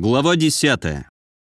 Глава 10.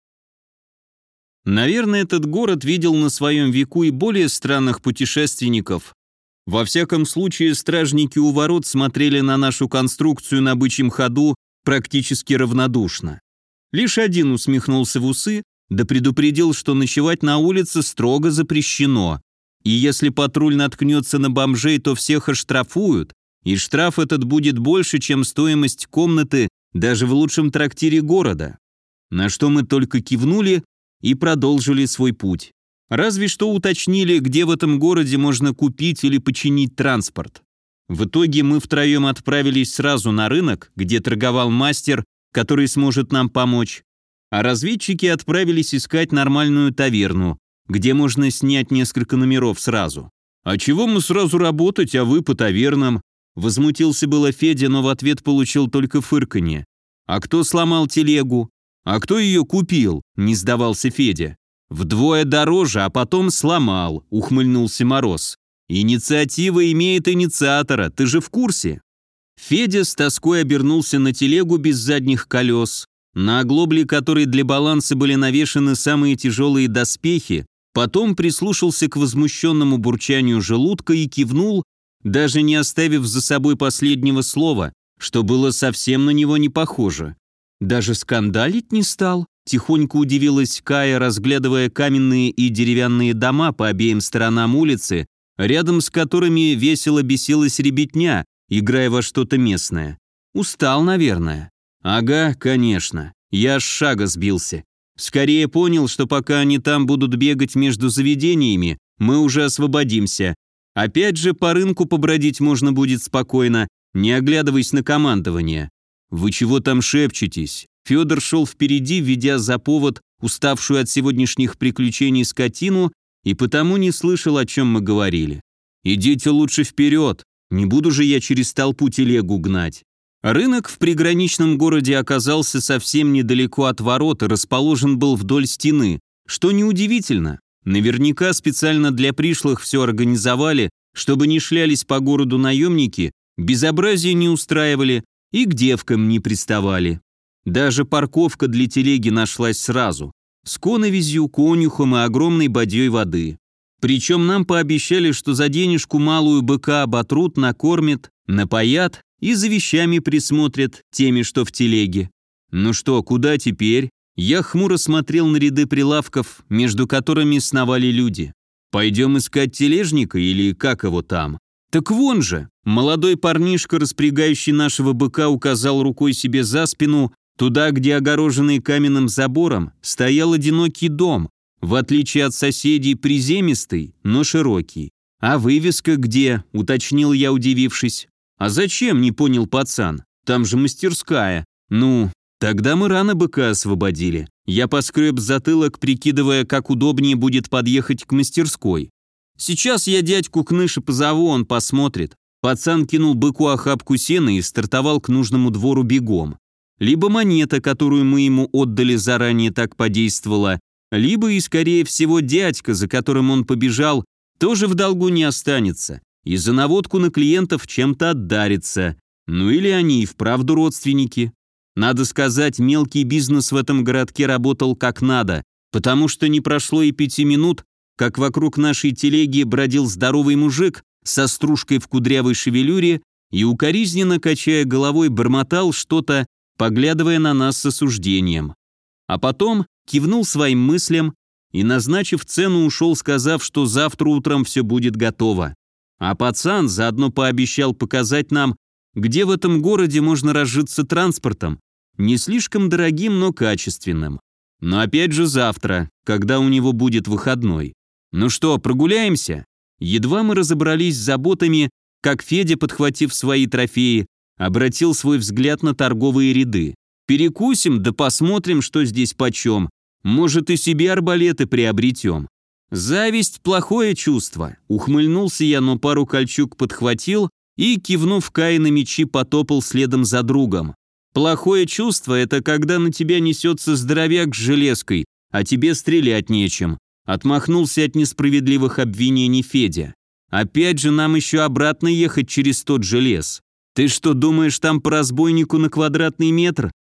Наверное, этот город видел на своем веку и более странных путешественников. Во всяком случае, стражники у ворот смотрели на нашу конструкцию на бычьем ходу практически равнодушно. Лишь один усмехнулся в усы, да предупредил, что ночевать на улице строго запрещено. И если патруль наткнется на бомжей, то всех оштрафуют, и штраф этот будет больше, чем стоимость комнаты даже в лучшем трактире города. На что мы только кивнули и продолжили свой путь. Разве что уточнили, где в этом городе можно купить или починить транспорт. В итоге мы втроем отправились сразу на рынок, где торговал мастер, который сможет нам помочь, а разведчики отправились искать нормальную таверну, где можно снять несколько номеров сразу. «А чего мы сразу работать, а вы по тавернам?» Возмутился было Федя, но в ответ получил только фырканье. «А кто сломал телегу? А кто ее купил?» – не сдавался Федя. «Вдвое дороже, а потом сломал», – ухмыльнулся Мороз. «Инициатива имеет инициатора, ты же в курсе?» Федя с тоской обернулся на телегу без задних колес, на оглобле которой для баланса были навешаны самые тяжелые доспехи, потом прислушался к возмущенному бурчанию желудка и кивнул, даже не оставив за собой последнего слова, что было совсем на него не похоже. «Даже скандалить не стал?» – тихонько удивилась Кая, разглядывая каменные и деревянные дома по обеим сторонам улицы, рядом с которыми весело бесилась ребятня, играя во что-то местное. «Устал, наверное». «Ага, конечно. Я с шага сбился. Скорее понял, что пока они там будут бегать между заведениями, мы уже освободимся. Опять же, по рынку побродить можно будет спокойно, не оглядываясь на командование». «Вы чего там шепчетесь?» Федор шел впереди, ведя за повод уставшую от сегодняшних приключений скотину, и потому не слышал, о чем мы говорили. «Идите лучше вперед, не буду же я через толпу телегу гнать». Рынок в приграничном городе оказался совсем недалеко от ворот и расположен был вдоль стены, что неудивительно. Наверняка специально для пришлых все организовали, чтобы не шлялись по городу наемники, безобразия не устраивали и к девкам не приставали. Даже парковка для телеги нашлась сразу, с коновизью, конюхом и огромной бадьей воды. Причем нам пообещали, что за денежку малую быка оботрут, накормят, напоят и за вещами присмотрят, теми, что в телеге. Ну что, куда теперь? Я хмуро смотрел на ряды прилавков, между которыми сновали люди. Пойдем искать тележника или как его там? Так вон же! Молодой парнишка, распрягающий нашего быка, указал рукой себе за спину, туда, где огороженный каменным забором стоял одинокий дом, в отличие от соседей приземистый, но широкий. «А вывеска где?» – уточнил я, удивившись. «А зачем?» – не понял пацан. «Там же мастерская». «Ну, тогда мы рано быка освободили». Я поскреб затылок, прикидывая, как удобнее будет подъехать к мастерской. «Сейчас я дядьку Кныша позову, он посмотрит». Пацан кинул быку охапку сена и стартовал к нужному двору бегом. Либо монета, которую мы ему отдали заранее, так подействовала, либо и, скорее всего, дядька, за которым он побежал, тоже в долгу не останется, и за наводку на клиентов чем-то отдарится. Ну или они и вправду родственники. Надо сказать, мелкий бизнес в этом городке работал как надо, потому что не прошло и 5 минут, как вокруг нашей телеги бродил здоровый мужик со стружкой в кудрявой шевелюре и, укоризненно качая головой, бормотал что-то, поглядывая на нас с осуждением. А потом кивнул своим мыслям и, назначив цену, ушел, сказав, что завтра утром все будет готово. А пацан заодно пообещал показать нам, где в этом городе можно разжиться транспортом, не слишком дорогим, но качественным. Но опять же завтра, когда у него будет выходной. Ну что, прогуляемся? Едва мы разобрались с заботами, как Федя, подхватив свои трофеи, обратил свой взгляд на торговые ряды. «Перекусим, да посмотрим, что здесь почем. Может, и себе арбалеты приобретем». «Зависть – плохое чувство», – ухмыльнулся я, но пару кольчуг подхватил и, кивнув Кае на мечи, потопал следом за другом. «Плохое чувство – это когда на тебя несется здоровяк с железкой, а тебе стрелять нечем», – отмахнулся от несправедливых обвинений Федя. «Опять же нам еще обратно ехать через тот же лес. Ты что, думаешь, там по разбойнику на квадратный метр?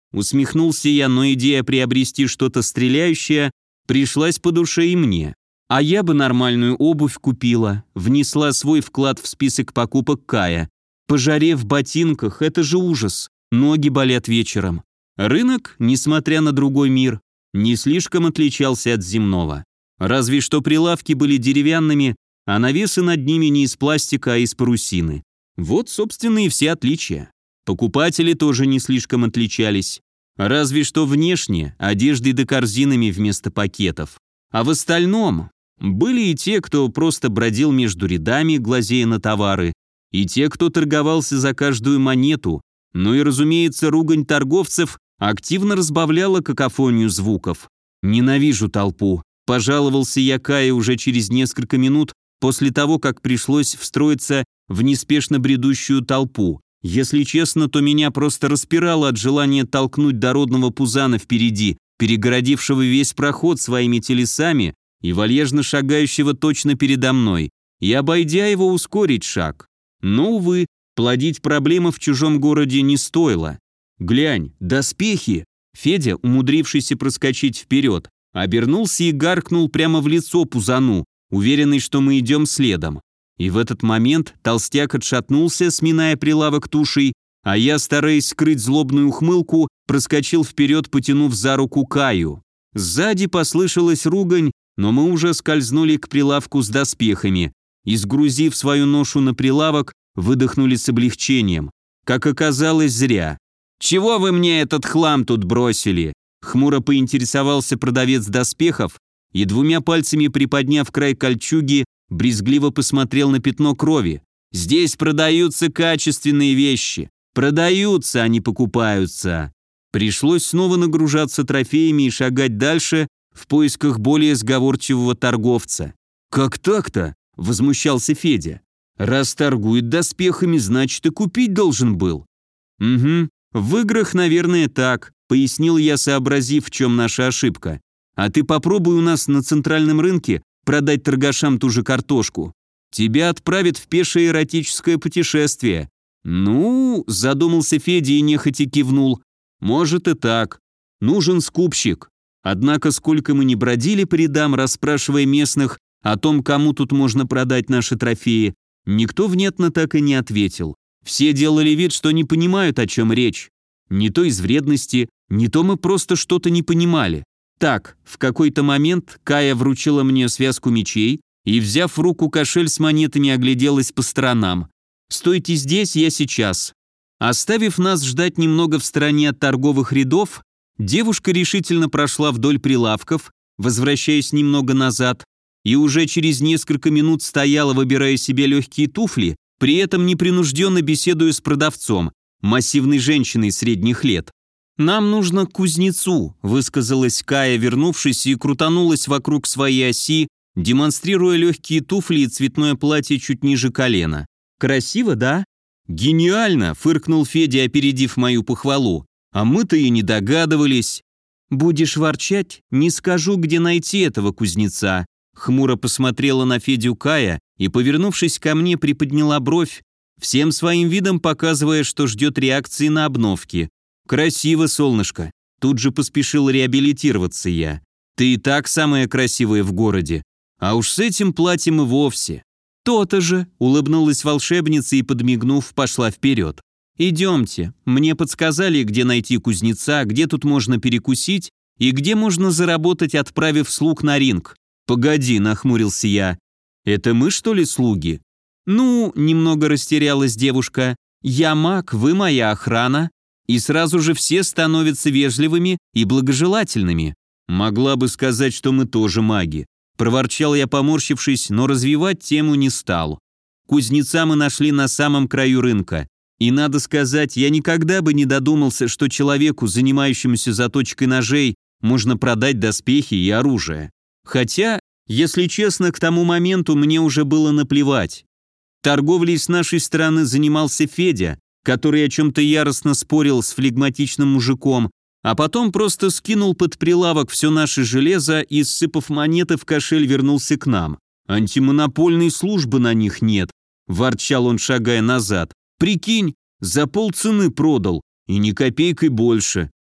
Усмехнулся я, но идея приобрести что-то стреляющее пришлась по душе и мне. А я бы нормальную обувь купила, внесла свой вклад в список покупок Кая. По жаре в ботинках – это же ужас, ноги болят вечером. Рынок, несмотря на другой мир, не слишком отличался от земного. Разве что прилавки были деревянными, а навесы над ними не из пластика, а из парусины. Вот, собственно, и все отличия. Покупатели тоже не слишком отличались. Разве что внешне, одеждой да корзинами вместо пакетов. А в остальном были и те, кто просто бродил между рядами, глазея на товары, и те, кто торговался за каждую монету, ну и, разумеется, ругань торговцев активно разбавляла какофонию звуков. «Ненавижу толпу», – пожаловался я Кае уже через несколько минут после того, как пришлось встроиться в неспешно бредущую толпу. Если честно, то меня просто распирало от желания толкнуть дородного пузана впереди, перегородившего весь проход своими телесами и вальяжно шагающего точно передо мной, и, обойдя его, ускорить шаг. Но, увы, плодить проблемы в чужом городе не стоило. «Глянь, доспехи!» Федя, умудрившийся проскочить вперед, обернулся и гаркнул прямо в лицо пузану, уверенный, что мы идем следом. И в этот момент толстяк отшатнулся, сминая прилавок тушей, а я, стараясь скрыть злобную ухмылку, проскочил вперед, потянув за руку Каю. Сзади послышалась ругань, но мы уже скользнули к прилавку с доспехами и, сгрузив свою ношу на прилавок, выдохнули с облегчением. Как оказалось, зря. «Чего вы мне этот хлам тут бросили?» Хмуро поинтересовался продавец доспехов и, двумя пальцами приподняв край кольчуги, брезгливо посмотрел на пятно крови. «Здесь продаются качественные вещи. Продаются, а не покупаются». Пришлось снова нагружаться трофеями и шагать дальше в поисках более сговорчивого торговца. «Как так-то?» – возмущался Федя. «Раз торгует доспехами, значит и купить должен был». «Угу, в играх, наверное, так», – пояснил я, сообразив, в чем наша ошибка. «А ты попробуй у нас на центральном рынке продать торгашам ту же картошку. Тебя отправят в пешее эротическое путешествие». «Ну», – задумался Федя и нехотя кивнул. «Может и так. Нужен скупщик». Однако, сколько мы ни бродили по рядам, расспрашивая местных о том, кому тут можно продать наши трофеи, никто внятно так и не ответил. Все делали вид, что не понимают, о чем речь. Не то из вредности, не то мы просто что-то не понимали. Так, в какой-то момент Кая вручила мне связку мечей и, взяв в руку кошель с монетами, огляделась по сторонам. «Стойте здесь, я сейчас». Оставив нас ждать немного в стороне от торговых рядов, девушка решительно прошла вдоль прилавков, возвращаясь немного назад, и уже через несколько минут стояла, выбирая себе легкие туфли, при этом непринужденно беседуя с продавцом, массивной женщиной средних лет. «Нам нужно к кузнецу», – высказалась Кая, вернувшись, и крутанулась вокруг своей оси, демонстрируя легкие туфли и цветное платье чуть ниже колена. «Красиво, да?» «Гениально!» – фыркнул Федя, опередив мою похвалу. «А мы-то и не догадывались». «Будешь ворчать, не скажу, где найти этого кузнеца». Хмуро посмотрела на Федю Кая и, повернувшись ко мне, приподняла бровь, всем своим видом показывая, что ждет реакции на обновки. «Красиво, солнышко». Тут же поспешил реабилитироваться я. «Ты и так самая красивая в городе. А уж с этим платьем и вовсе». «То-то же», — улыбнулась волшебница и, подмигнув, пошла вперед. «Идемте, мне подсказали, где найти кузнеца, где тут можно перекусить и где можно заработать, отправив слуг на ринг». «Погоди», — нахмурился я. «Это мы, что ли, слуги?» «Ну», — немного растерялась девушка, «я маг, вы моя охрана». И сразу же все становятся вежливыми и благожелательными. «Могла бы сказать, что мы тоже маги». Проворчал я, поморщившись, но развивать тему не стал. Кузнеца мы нашли на самом краю рынка. И надо сказать, я никогда бы не додумался, что человеку, занимающемуся заточкой ножей, можно продать доспехи и оружие. Хотя, если честно, к тому моменту мне уже было наплевать. Торговлей с нашей стороны занимался Федя, который о чем-то яростно спорил с флегматичным мужиком, а потом просто скинул под прилавок все наше железо и, ссыпав монеты в кошель, вернулся к нам. «Антимонопольной службы на них нет», – ворчал он, шагая назад. «Прикинь, за полцены продал, и ни копейкой больше.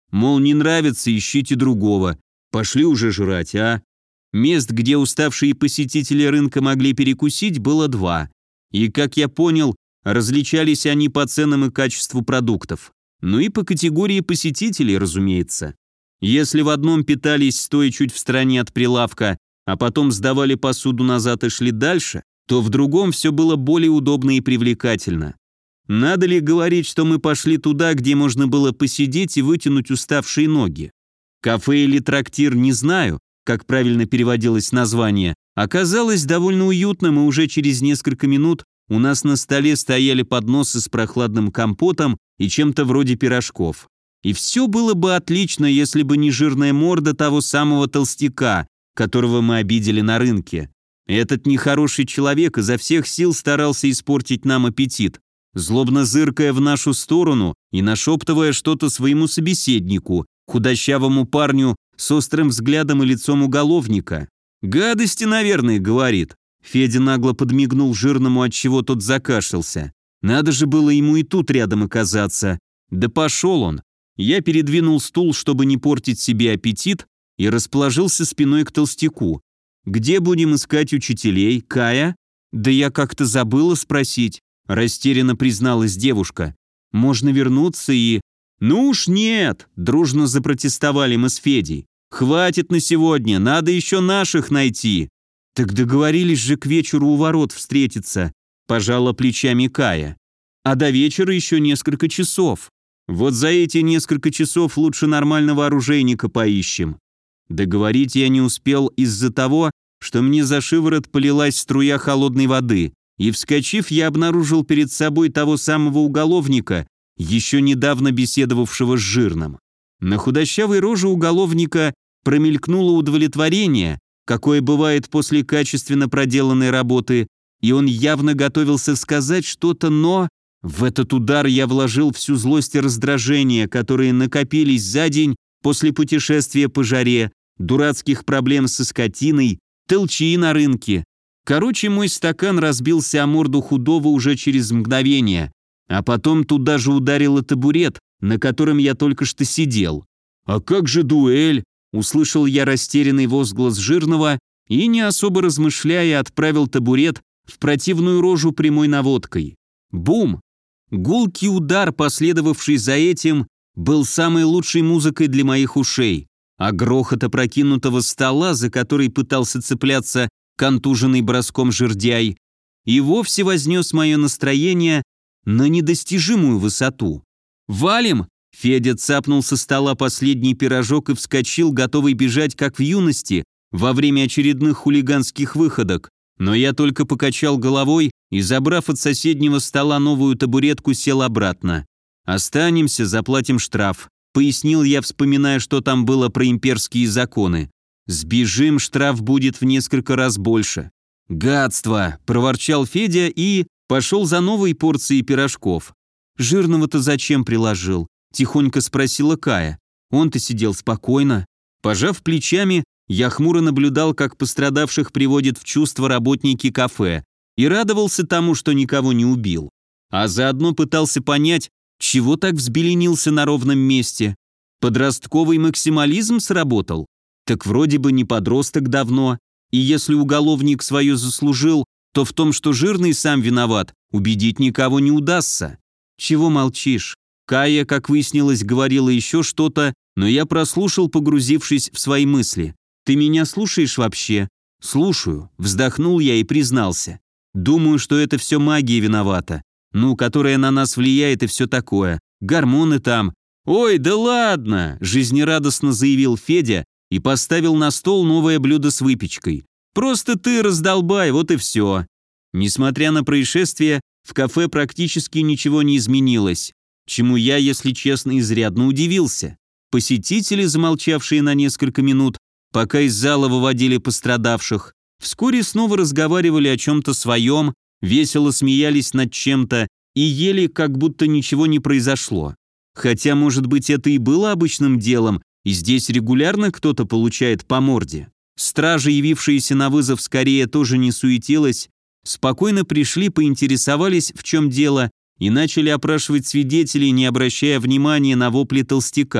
Мол, не нравится, ищите другого. Пошли уже жрать, а? Мест, где уставшие посетители рынка могли перекусить, было 2. И, как я понял, различались они по ценам и качеству продуктов. Ну и по категории посетителей, разумеется. Если в одном питались, стоя чуть в стороне от прилавка, а потом сдавали посуду назад и шли дальше, то в другом все было более удобно и привлекательно. Надо ли говорить, что мы пошли туда, где можно было посидеть и вытянуть уставшие ноги? Кафе или трактир, не знаю, как правильно переводилось название, оказалось довольно уютным, и уже через несколько минут у нас на столе стояли подносы с прохладным компотом и чем-то вроде пирожков. И все было бы отлично, если бы не жирная морда того самого толстяка, которого мы обидели на рынке. Этот нехороший человек изо всех сил старался испортить нам аппетит, злобно зыркая в нашу сторону и нашептывая что-то своему собеседнику, худощавому парню с острым взглядом и лицом уголовника. «Гадости, наверное», — говорит. Федя нагло подмигнул жирному, отчего тот закашлялся. Надо же было ему и тут рядом оказаться. Да пошел он. Я передвинул стул, чтобы не портить себе аппетит, и расположился спиной к толстяку. «Где будем искать учителей, Кая?» «Да я как-то забыла спросить», — растерянно призналась девушка. «Можно вернуться и...» «Ну уж нет!» — дружно запротестовали мы с Федей. «Хватит на сегодня, надо еще наших найти!» «Так договорились же к вечеру у ворот встретиться», — пожала плечами Кая. «А до вечера еще несколько часов. Вот за эти несколько часов лучше нормального оружейника поищем». Договорить я не успел из-за того, что мне за шиворот полилась струя холодной воды, и, вскочив, я обнаружил перед собой того самого уголовника, еще недавно беседовавшего с жирным. На худощавой роже уголовника промелькнуло удовлетворение, какое бывает после качественно проделанной работы, и он явно готовился сказать что-то, но... В этот удар я вложил всю злость и раздражение, которые накопились за день после путешествия по жаре, дурацких проблем со скотиной, толчии на рынке. Короче, мой стакан разбился о морду худого уже через мгновение, а потом туда же ударил и табурет, на котором я только что сидел. «А как же дуэль?» — услышал я растерянный возглас жирного и, не особо размышляя, отправил табурет в противную рожу прямой наводкой. Бум! Гулкий удар, последовавший за этим, был самой лучшей музыкой для моих ушей, а грохот опрокинутого стола, за который пытался цепляться контуженный броском жердяй, и вовсе вознес мое настроение на недостижимую высоту. «Валим!» Федя цапнул со стола последний пирожок и вскочил, готовый бежать, как в юности, во время очередных хулиганских выходок, но я только покачал головой и, забрав от соседнего стола новую табуретку, сел обратно. «Останемся, заплатим штраф», — пояснил я, вспоминая, что там было про имперские законы. «Сбежим, штраф будет в несколько раз больше». «Гадство!» — проворчал Федя и пошел за новой порцией пирожков. «Жирного-то зачем приложил?» — тихонько спросила Кая. Он-то сидел спокойно. Пожав плечами, я хмуро наблюдал, как пострадавших приводят в чувство работники кафе, и радовался тому, что никого не убил. А заодно пытался понять, чего так взбеленился на ровном месте. Подростковый максимализм сработал? Так вроде бы не подросток давно, и если уголовник свое заслужил, то в том, что жирный сам виноват, убедить никого не удастся. «Чего молчишь?» Кая, как выяснилось, говорила еще что-то, но я прослушал, погрузившись в свои мысли. «Ты меня слушаешь вообще?» «Слушаю», — вздохнул я и признался. «Думаю, что это все магия виновата. Ну, которая на нас влияет и все такое. Гормоны там». «Ой, да ладно!» — жизнерадостно заявил Федя и поставил на стол новое блюдо с выпечкой. «Просто ты раздолбай, вот и все». Несмотря на происшествие, в кафе практически ничего не изменилось, чему я, если честно, изрядно удивился. Посетители, замолчавшие на несколько минут, пока из зала выводили пострадавших, вскоре снова разговаривали о чем-то своем, весело смеялись над чем-то и ели, как будто ничего не произошло. Хотя, может быть, это и было обычным делом, и здесь регулярно кто-то получает по морде. Стража, явившаяся на вызов, скорее тоже не суетилась, спокойно пришли, поинтересовались, в чем дело, и начали опрашивать свидетелей, не обращая внимания на вопли толстяка,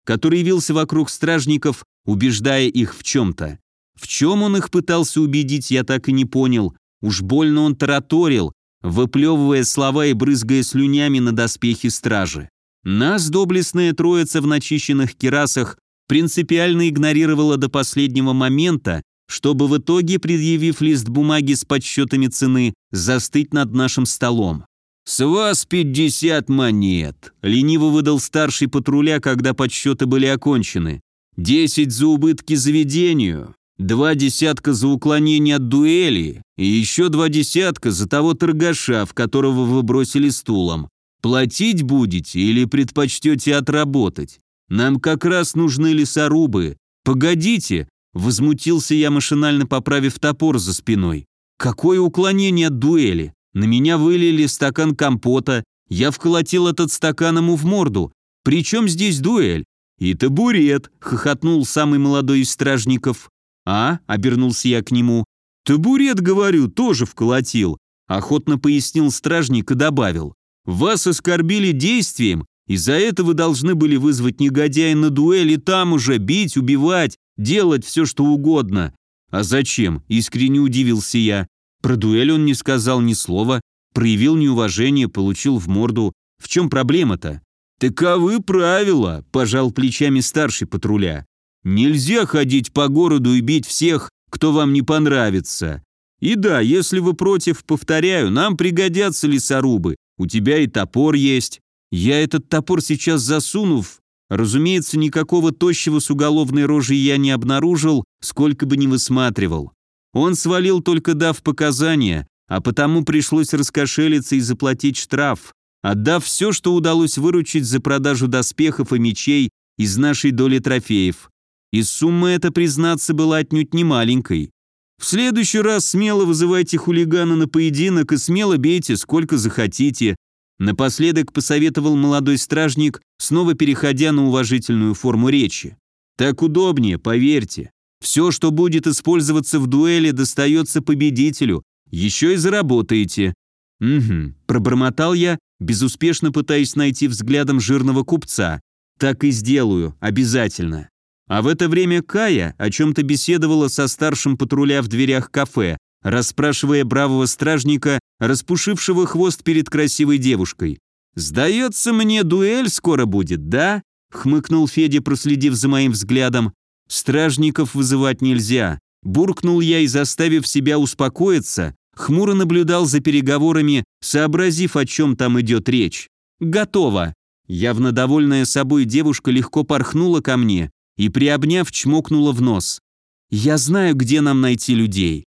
который явился вокруг стражников, убеждая их в чем-то. В чем он их пытался убедить, я так и не понял. Уж больно он тараторил, выплевывая слова и брызгая слюнями на доспехи стражи. Нас доблестная троица в начищенных кирасах принципиально игнорировала до последнего момента, чтобы в итоге, предъявив лист бумаги с подсчетами цены, застыть над нашим столом. «С вас 50 монет», — лениво выдал старший патруля, когда подсчеты были окончены. 10 за убытки заведению, 2 десятка за уклонение от дуэли и еще 2 десятка за того торгаша, в которого вы бросили стулом. Платить будете или предпочтете отработать? Нам как раз нужны лесорубы. Погодите, возмутился я, машинально поправив топор за спиной. Какое уклонение от дуэли? На меня вылили стакан компота, я вколотил этот стакан ему в морду. Причем здесь дуэль? И табурет, хохотнул самый молодой из стражников. «А?» – обернулся я к нему. «Табурет, говорю, тоже вколотил», – охотно пояснил стражник и добавил. «Вас оскорбили действием, и за это вы должны были вызвать негодяя на дуэль и там уже бить, убивать, делать все, что угодно». «А зачем?» – искренне удивился я. Про дуэль он не сказал ни слова, проявил неуважение, получил в морду. В чем проблема-то? «Таковы правила», – пожал плечами старший патруля. «Нельзя ходить по городу и бить всех, кто вам не понравится. И да, если вы против, повторяю, нам пригодятся лесорубы. У тебя и топор есть. Я этот топор сейчас засунув. Разумеется, никакого тощего с уголовной рожей я не обнаружил, сколько бы ни высматривал. Он свалил, только дав показания, а потому пришлось раскошелиться и заплатить штраф, отдав все, что удалось выручить за продажу доспехов и мечей из нашей доли трофеев. И сумма эта, признаться, была отнюдь не маленькой. В следующий раз смело вызывайте хулигана на поединок и смело бейте, сколько захотите. Напоследок посоветовал молодой стражник, снова переходя на уважительную форму речи. Так удобнее, поверьте. Все, что будет использоваться в дуэли, достается победителю. Еще и заработаете. «Угу», – пробормотал я, безуспешно пытаясь найти взглядом жирного купца. «Так и сделаю, обязательно». А в это время Кая о чем-то беседовала со старшим патруля в дверях кафе, расспрашивая бравого стражника, распушившего хвост перед красивой девушкой. «Сдается мне, дуэль скоро будет, да?» — хмыкнул Федя, проследив за моим взглядом. «Стражников вызывать нельзя», — буркнул я и, заставив себя успокоиться, хмуро наблюдал за переговорами, сообразив, о чем там идет речь. «Готово». Явно довольная собой девушка легко порхнула ко мне и, приобняв, чмокнула в нос. «Я знаю, где нам найти людей.